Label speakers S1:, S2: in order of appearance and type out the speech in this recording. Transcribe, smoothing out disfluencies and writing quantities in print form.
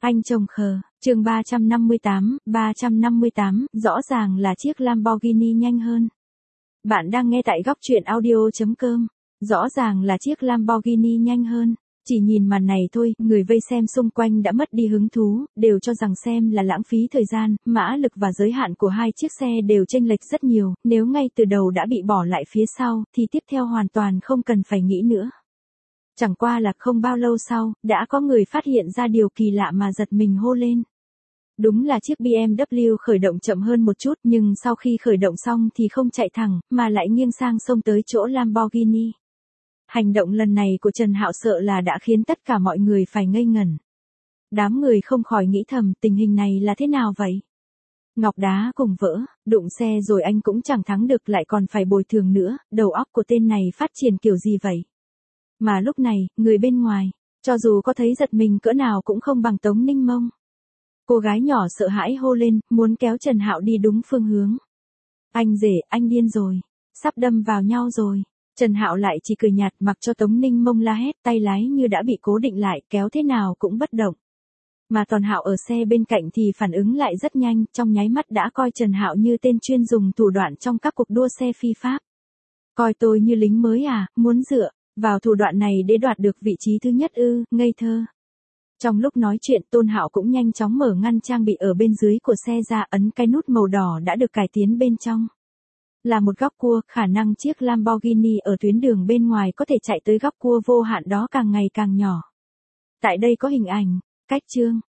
S1: Anh chồng khờ, chương 358, rõ ràng là chiếc Lamborghini nhanh hơn. Bạn đang nghe tại góc truyện audio.com. Rõ ràng là chiếc Lamborghini nhanh hơn. Chỉ nhìn màn này thôi, người vây xem xung quanh đã mất đi hứng thú, đều cho rằng xem là lãng phí thời gian, mã lực và giới hạn của hai chiếc xe đều chênh lệch rất nhiều, nếu ngay từ đầu đã bị bỏ lại phía sau, thì tiếp theo hoàn toàn không cần phải nghĩ nữa. Chẳng qua là không bao lâu sau, đã có người phát hiện ra điều kỳ lạ mà giật mình hô lên. Đúng là chiếc BMW khởi động chậm hơn một chút, nhưng sau khi khởi động xong thì không chạy thẳng, mà lại nghiêng sang xông tới chỗ Lamborghini. Hành động lần này của Trần Hạo sợ là đã khiến tất cả mọi người phải ngây ngẩn. Đám người không khỏi nghĩ thầm tình hình này là thế nào vậy? Ngọc đá cùng vỡ, đụng xe rồi anh cũng chẳng thắng được lại còn phải bồi thường nữa, đầu óc của tên này phát triển kiểu gì vậy? Mà lúc này, người bên ngoài, cho dù có thấy giật mình cỡ nào cũng không bằng Tống Ninh Mông. Cô gái nhỏ sợ hãi hô lên, muốn kéo Trần Hạo đi đúng phương hướng. Anh rể, anh điên rồi, sắp đâm vào nhau rồi. Trần Hạo lại chỉ cười nhạt mặc cho Tống Ninh Mông la hét, tay lái như đã bị cố định lại, kéo thế nào cũng bất động. Mà Toàn Hạo ở xe bên cạnh thì phản ứng lại rất nhanh, trong nháy mắt đã coi Trần Hạo như tên chuyên dùng thủ đoạn trong các cuộc đua xe phi pháp. Coi tôi như lính mới à, muốn dựa vào thủ đoạn này để đoạt được vị trí thứ nhất ư, ngây thơ. Trong lúc nói chuyện Tôn Hạo cũng nhanh chóng mở ngăn trang bị ở bên dưới của xe ra, ấn cái nút màu đỏ đã được cải tiến bên trong. Là một góc cua, khả năng chiếc Lamborghini ở tuyến đường bên ngoài có thể chạy tới góc cua vô hạn đó càng ngày càng nhỏ. Tại đây có hình ảnh, cách chương,